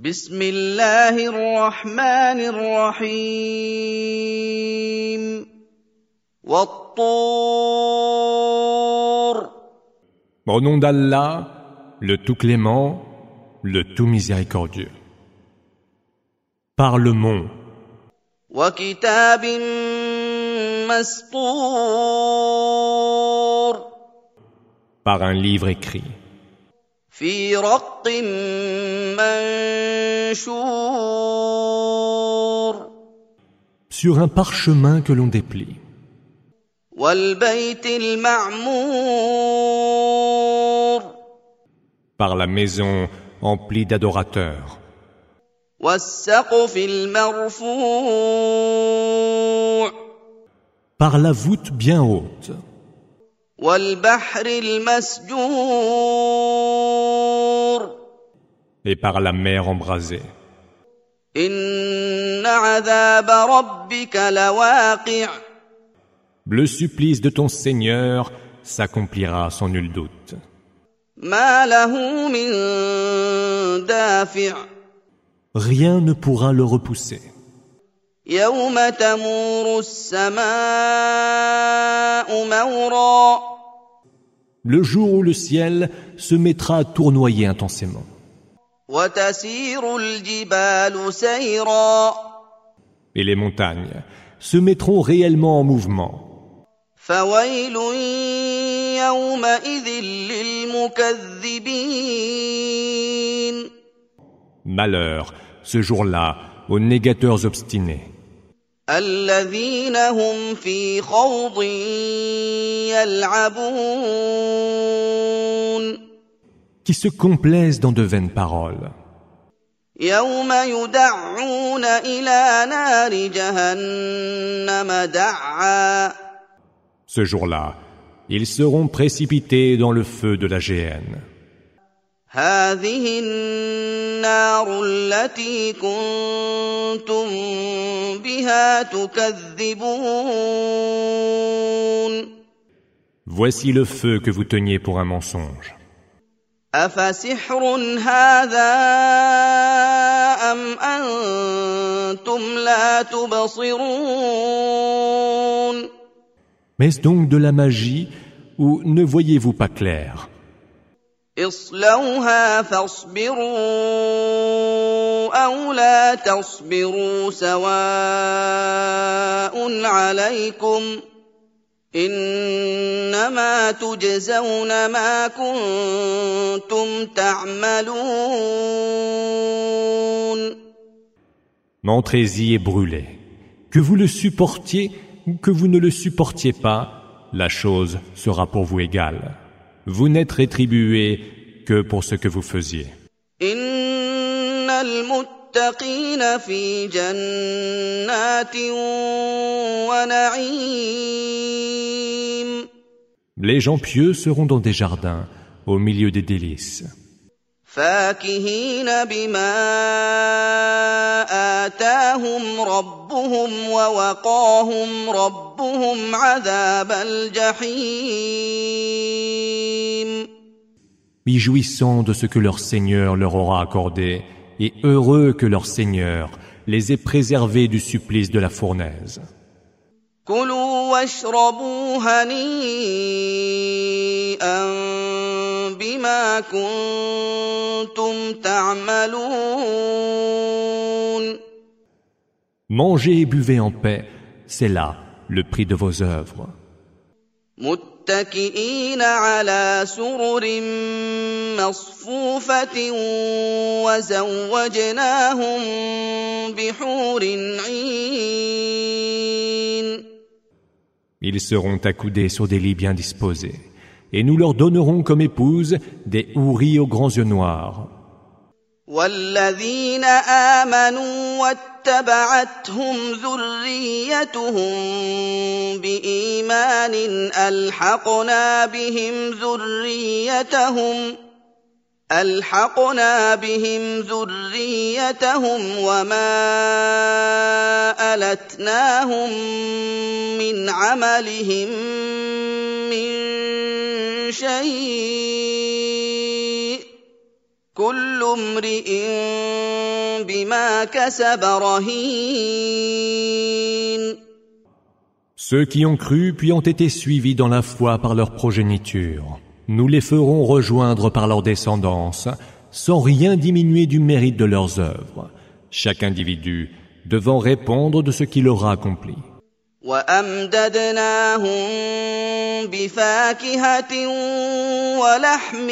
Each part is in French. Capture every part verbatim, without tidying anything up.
بسم الله الرحمن الرحيم والطور. Au nom d'Allah, le tout clément, le tout miséricordieux. Par le mont. وكتاب مسطور. Par un livre écrit. في رق منشور. Sur un parchemin que l'on déplie. والبيت المعمور. Par la maison emplie d'adorateurs. والسقف المرفوع. Par la voûte bien haute. والبحر المسجور. Et par la mer embrasée. إن عذاب ربك لواقع. Le supplice de ton Seigneur s'accomplira sans nul doute. ما له من دافع. Rien ne pourra le repousser. يوم تمور السماء مورا. Le jour où le ciel se mettra à tournoyer intensément. وتسير الجبال سيرا. Et les montagnes se mettront réellement en mouvement. فويل يومئذ للمكذبين. Malheur, ce jour-là, aux négateurs obstinés. الذين هم في خوض يلعبون. Qui se complaisent dans de vaines paroles. يوم يدعون إلى نار جهنم دعا. Ce jour-là, ils seront précipités dans le feu de la géhenne. هذه النار التي كنتم بها تكذبون. Voici le feu que vous teniez pour un mensonge. أفسحر هذا أم أنتم لا تبصرون. Mais est-ce donc de la magie ou ne voyez-vous pas clair? اصلوها فاصبروا أو لا تصبروا سواء عليكم إنما تجزون ما كنتم تعملون. Entrez-y et brûlez. Que vous le supportiez ou que vous ne le supportiez pas, la chose sera pour vous égale. Vous n'êtes rétribués que pour ce que vous faisiez. إن المتقين في جنات ونعيم. Les gens pieux seront dans des jardins, au milieu des délices. فاكهين بما آتاهم ربهم ووقاهم ربهم عذاب الجحيم. Y jouissant de ce que leur Seigneur leur aura accordé, et heureux que leur Seigneur les ait préservés du supplice de la fournaise. كلوا واشربوا هنيئا بما كنتم تعملون. Mangez et buvez en paix, c'est là le prix de vos œuvres. متكئين على سرر مصفوفة وزوجناهم بحور عين. Ils seront accoudés sur des lits bien disposés, et nous leur donnerons comme épouses des houris aux grands yeux noirs. والذين آمنوا واتبعتهم ذريتهم بإيمان ألحقنا بهم ذريتهم ألحقنا بهم ذريتهم وما ألتناهم من عملهم من شيء كل امرئ بما كسب رهين. Ceux qui ont cru puis ont été suivis dans la foi par leur progéniture, nous les ferons rejoindre par leur descendance, sans rien diminuer du mérite de leurs œuvres, chaque individu devant répondre de ce qu'il aura accompli. وَأَمْدَدْنَاهُمْ بِفَاكِهَةٍ وَلَحْمٍ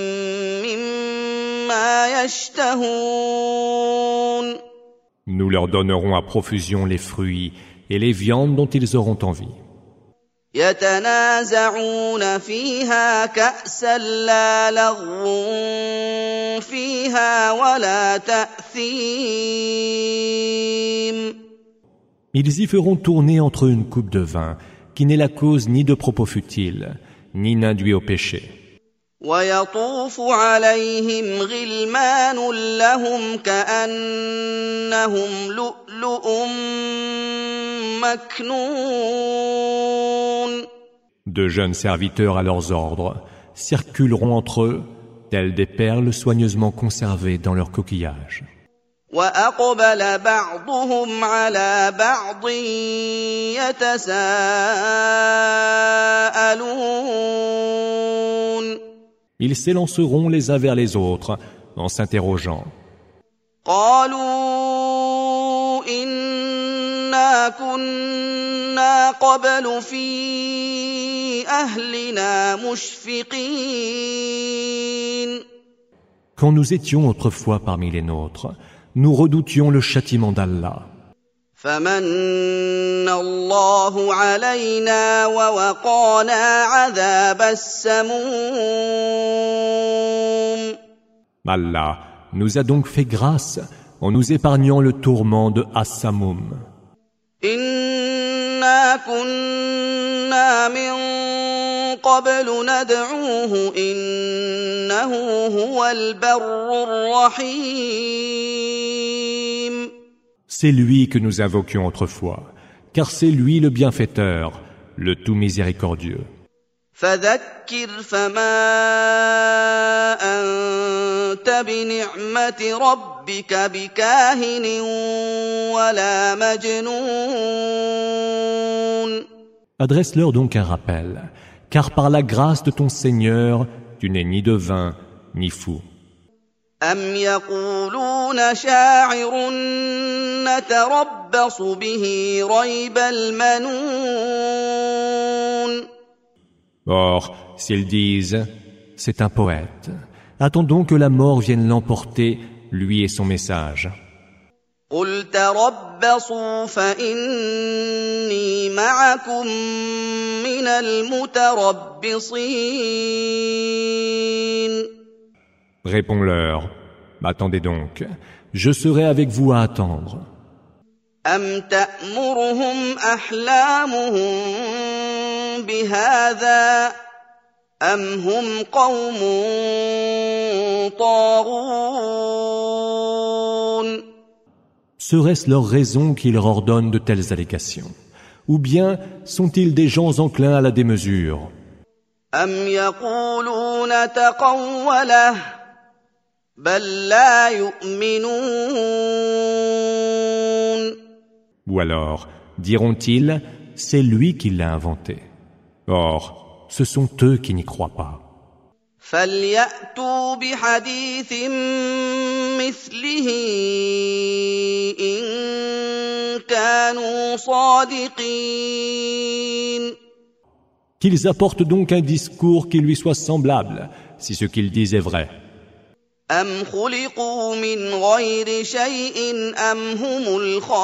مِّمَّا يَشْتَهُونَ. Nous leur donnerons à profusion les fruits et les viandes dont ils auront envie. يَتَنَازَعُونَ فِيهَا كَأْسًا لَّا لَغْوٌ فِيهَا وَلَا تَأْثِيمٌ. Ils y feront tourner entre eux une coupe de vin, qui n'est la cause ni de propos futiles, ni n'induit au péché. وَيَطُوفُ عَلَيْهِمْ غِلْمَانٌ لَّهُمْ كَأَنَّهُمْ لُؤْلُؤٌ مَّكْنُونٌ. De jeunes serviteurs à leurs ordres circuleront entre eux, tels des perles soigneusement conservées dans leur coquillage. وَأَقْبَلَ بَعْضُهُمْ عَلَىٰ بَعْضٍ يَتَسَاءَلُونَ. Ils s'élanceront les uns vers les autres en s'interrogeant. قَالُوا إِنَّا كُنَّا قَبْلُ فِي أَهْلِنَا مُشْفِقِينَ. Quand nous étions autrefois parmi les nôtres, nous redoutions le châtiment d'Allah. فَمَنَّ اللَّهُ عَلَيْنَا وَوَقَانَا عَذَابَ السَّمُومِ. Allah nous a donc fait grâce en nous épargnant le tourment de As-Samoum. إِنَّا كُنَّا مِن قَبْلُ نَدْعُوهُ إِنَّهُ هُوَ الْبَرُّ الرَّحِيمُ. C'est lui que nous invoquions autrefois, car c'est lui le bienfaiteur, le tout miséricordieux. فَذَكِّرْ فَمَا أَنتَ بِنِعْمَةِ رَبِّكَ بِكَاهِنٍ وَلَا مَجْنُونٍ. Adresse-leur donc un rappel, car par la grâce de ton Seigneur, tu n'es ni devin, ni fou. أَمْ يَقُولُونَ شَاعِرٌ نَتَرَبَّصُ بِهِ رَيْبَ الْمَنُونِ. Or, s'ils disent « c'est un poète », attendons que la mort vienne l'emporter, lui et son message. قُلْ تَرَبَّصُوا فَإِنِّي مَعَكُم مِّنَ الْمُتَرَبِّصِينَ. Réponds-leur, attendez donc, je serai avec vous à attendre. أَمْ تَأْمُرُهُمْ أَحْلَامُهُم بِهَٰذَا أَمْ هُمْ قَوْمٌ طَاغُونَ. Serait-ce leur raison qui leur ordonne de telles allégations? Ou bien sont-ils des gens enclins à la démesure? أَمْ يَقُولُونَ تَقَوَّلَهُ بَل لَّا يُؤْمِنُونَ. Ou alors diront-ils, c'est lui qui l'a inventé. Or, ce sont eux qui n'y croient pas. فَلْيَأْتُوا بِحَدِيثٍ مِّثْلِهِ إِن كَانُوا صَادِقِينَ. Qu'ils apportent donc un discours qui lui soit semblable, si ce qu'ils disent est vrai. أَمْ خُلِقُوا مِنْ غَيْرِ شَيْءٍ أَمْ هُمُ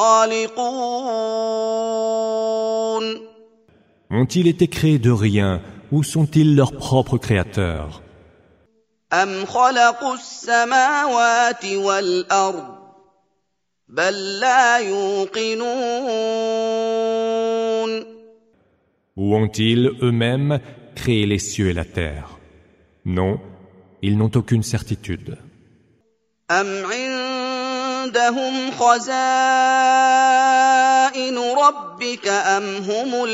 الْخَالِقُونَ. Ont-ils été créés de rien ou sont-ils leurs propres créateurs? أَمْ خَلَقُوا السَّمَاوَاتِ وَالْأَرْضَ بَل لَّا يُوقِنُونَ. Ou ont-ils eux-mêmes créé les cieux et la terre? Non, ils n'ont aucune certitude. أَمْ عِندَهُمْ خَزَائِنُ رَبِّكَ أَمْ هُمُ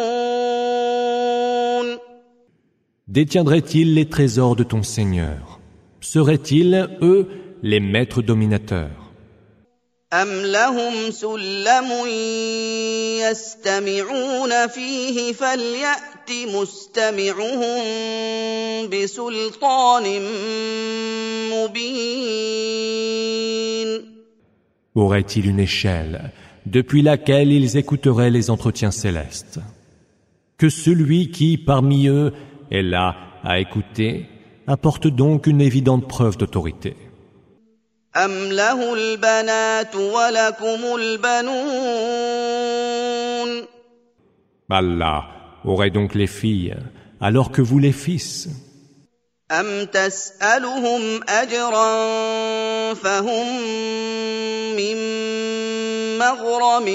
الْمُصَيْطِرُونَ. Détiendraient-ils les trésors de ton Seigneur? Seraient-ils, eux, les maîtres dominateurs? أَمْ لَهُمْ سُلَّمٌ يَسْتَمِعُونَ فِيهِ فَلْيَأْتِ مُسْتَمِعُهُم بِسُلْطَانٍ مُّبِينٍ. Aurait-il une échelle depuis laquelle ils écouteraient les entretiens célestes? Que celui qui, parmi eux, est là à écouter, apporte donc une évidente preuve d'autorité. أَمْ لَهُ الْبَنَاتُ وَلَكُمُ الْبَنُونَ. Allah aurait donc les filles, alors que vous les fils. أَمْ تَسْأَلُهُمْ أَجْرًا فَهُمْ مِنْ مَغْرَمٍ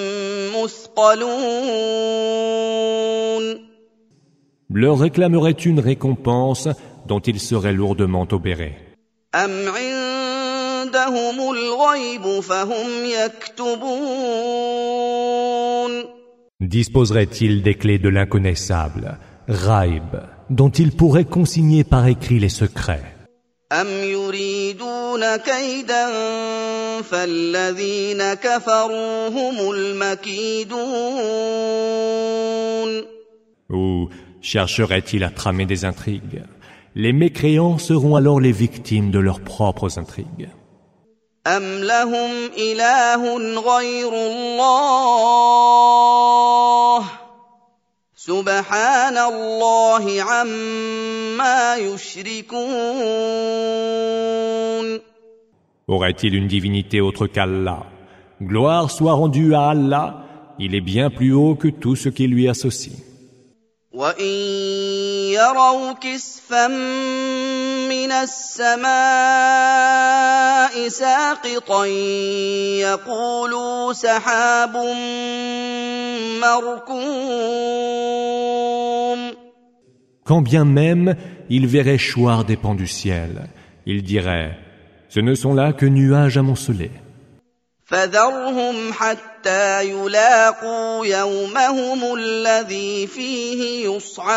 مُثْقَلُونَ. Leur réclamerait une récompense dont ils seraient lourdement obérés. أَمْ عِندَهُمُ الْغَيْبُ فَهُمْ يَكْتُبُونَ. Disposerait-il des clés de l'inconnaissable, Ghaib, dont il pourrait consigner par écrit les secrets? أَمْ يُرِيدُونَ كَيْدًا فَالَّذِينَ كَفَرُوا هُمُ الْمَكِيدُونَ. Ou chercherait-il à tramer des intrigues? Les mécréants seront alors les victimes de leurs propres intrigues. أَمْ لَهُمْ إِلَٰهٌ غَيْرُ اللَّهِ سُبْحَانَ اللَّهِ عَمَّا يُشْرِكُونَ. Aurait-il une divinité autre qu'Allah? Gloire soit rendue à Allah, il est bien plus haut que tout ce qui lui associe. وَإِن يَرَوْا كِسْفًا مِّنَ السَّمَاءِ سَاقِطًا يَقُولُوا سَحَابٌ مَّرْكُومٌ. Quand bien même ils verraient choir des pans du ciel, ils diraient: ce ne sont là que nuages amoncelés. فَذَرْهُمْ حَتَّىٰ يُلَاقُوا يَوْمَهُمُ الَّذِي فِيهِ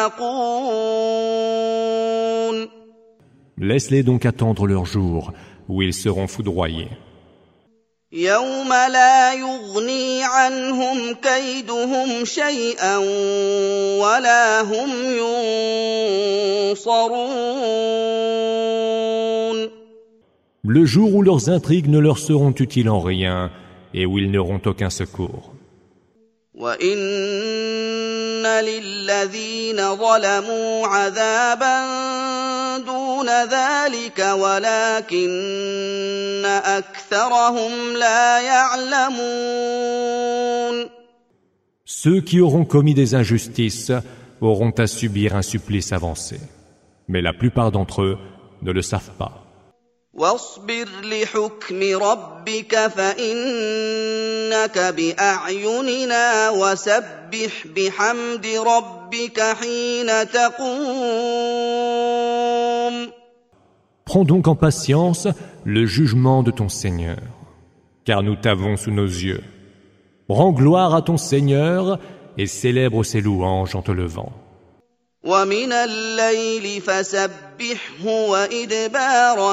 يُصْعَقُونَ. Laisse-les donc attendre leur jour où ils seront foudroyés. يَوْمَ لَا يُغْنِي عَنْهُمْ كَيْدُهُمْ شَيْئًا وَلَا هُمْ يُنصَرُونَ. Le jour où leurs intrigues ne leur seront utiles en rien et où ils n'auront aucun secours. وَإِنَّ لِلَّذِينَ ظَلَمُوا عَذَابًا دُونَ ذَلِكَ وَلَكِنَّ أَكْثَرَهُمْ لَا يَعْلَمُونَ. Ceux qui auront commis des injustices auront à subir un supplice avancé, mais la plupart d'entre eux ne le savent pas. وَاصْبِرْ لِحُكْمِ رَبِّكَ فَإِنَّكَ بِأَعْيُنِنَا وَسَبِّحْ بِحَمْدِ رَبِّكَ حِينَ تَقُومُ. Prends donc en patience le jugement de ton Seigneur, car nous t'avons sous nos yeux. Rends gloire à ton Seigneur et célèbre ses louanges en te levant. وَمِنَ اللَّيْلِ فَسَبِّحْهُ وَإِدْبَارَ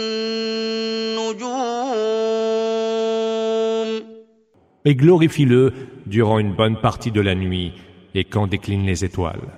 النُّجُومِ. Et glorifie-le durant une bonne partie de la nuit et quand déclinent les étoiles.